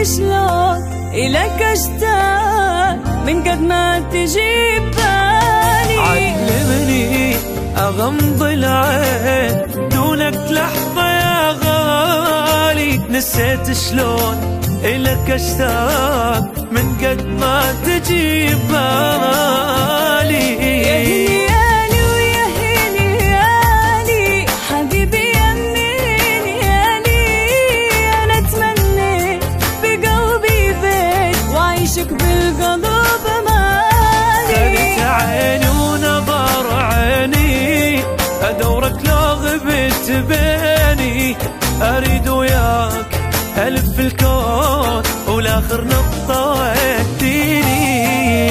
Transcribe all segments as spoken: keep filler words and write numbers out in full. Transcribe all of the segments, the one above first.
شلون إلك أشتاق من قد ما تجيب بالي. علمني أغمض العين دونك لحظة يا غالي، نسيت شلون إلك أشتاق من قد ما تجيب بالي. يا هنيالي ويا هنيالي حبيبي يميني يالي، أنا أتمنيت بقلبي بيت وعيشك بالقلب مالي. خذت عيني ونظر عيني أدورك لو غبت بيني، أريد وياك ألف الكون والآخر نقطة وديني.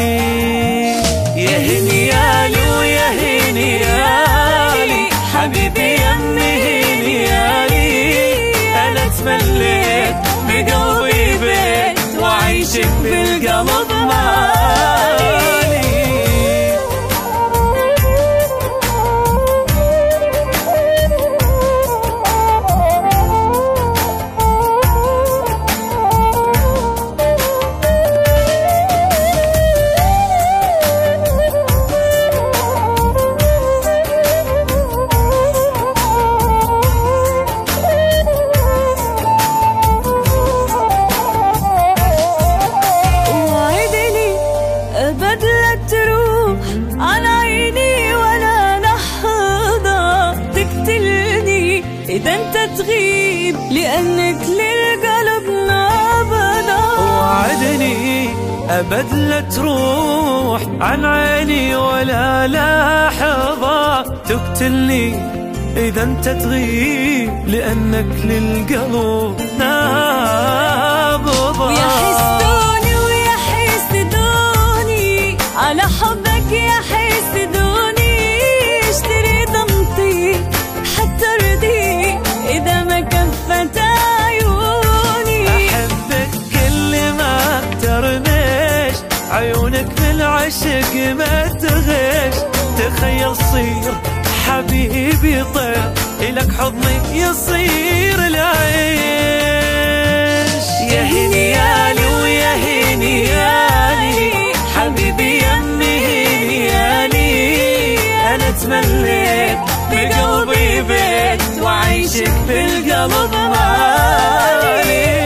يا هنيالي ويا هنيالي حبيبي يمي هنيالي، أنا تمليت بقلبي بيت وعيشك بالقلب مالي. بدلة تروح عن عيني ولا لحظة تقتلني إذا أنت تغيب، لأنك للقلب نابضة. وعدني أبد لا تروح عن عيني ولا لحظة تقتلني إذا أنت تغيب، لأنك للقلب نابضة. ويا حسدوني ويا حسدوني على حبك يا حسدوني، اشتري ضمطي حتى ارضي إذا ما كفت عيوني. أحبك كل ما ترمش عيونك بالعشق ما تغش، تخيل صير حبيبي طير إلك حضني يصير العيش. يا هنيالي ويا هنيالي حبيبي يمي هنيالي، أنا تمليت بقلبي بيت وعيشك بالقلب مالي.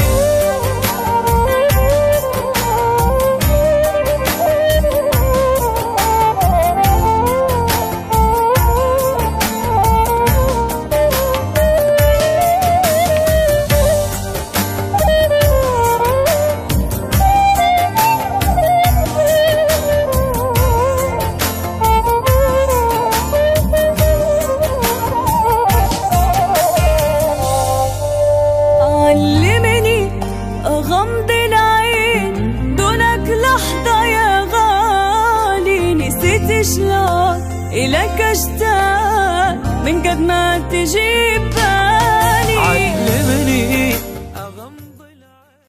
علمني أغمض العين دونك لحظة يا غالي، نسيت شلون إلك أشتاق من قد ما تجيب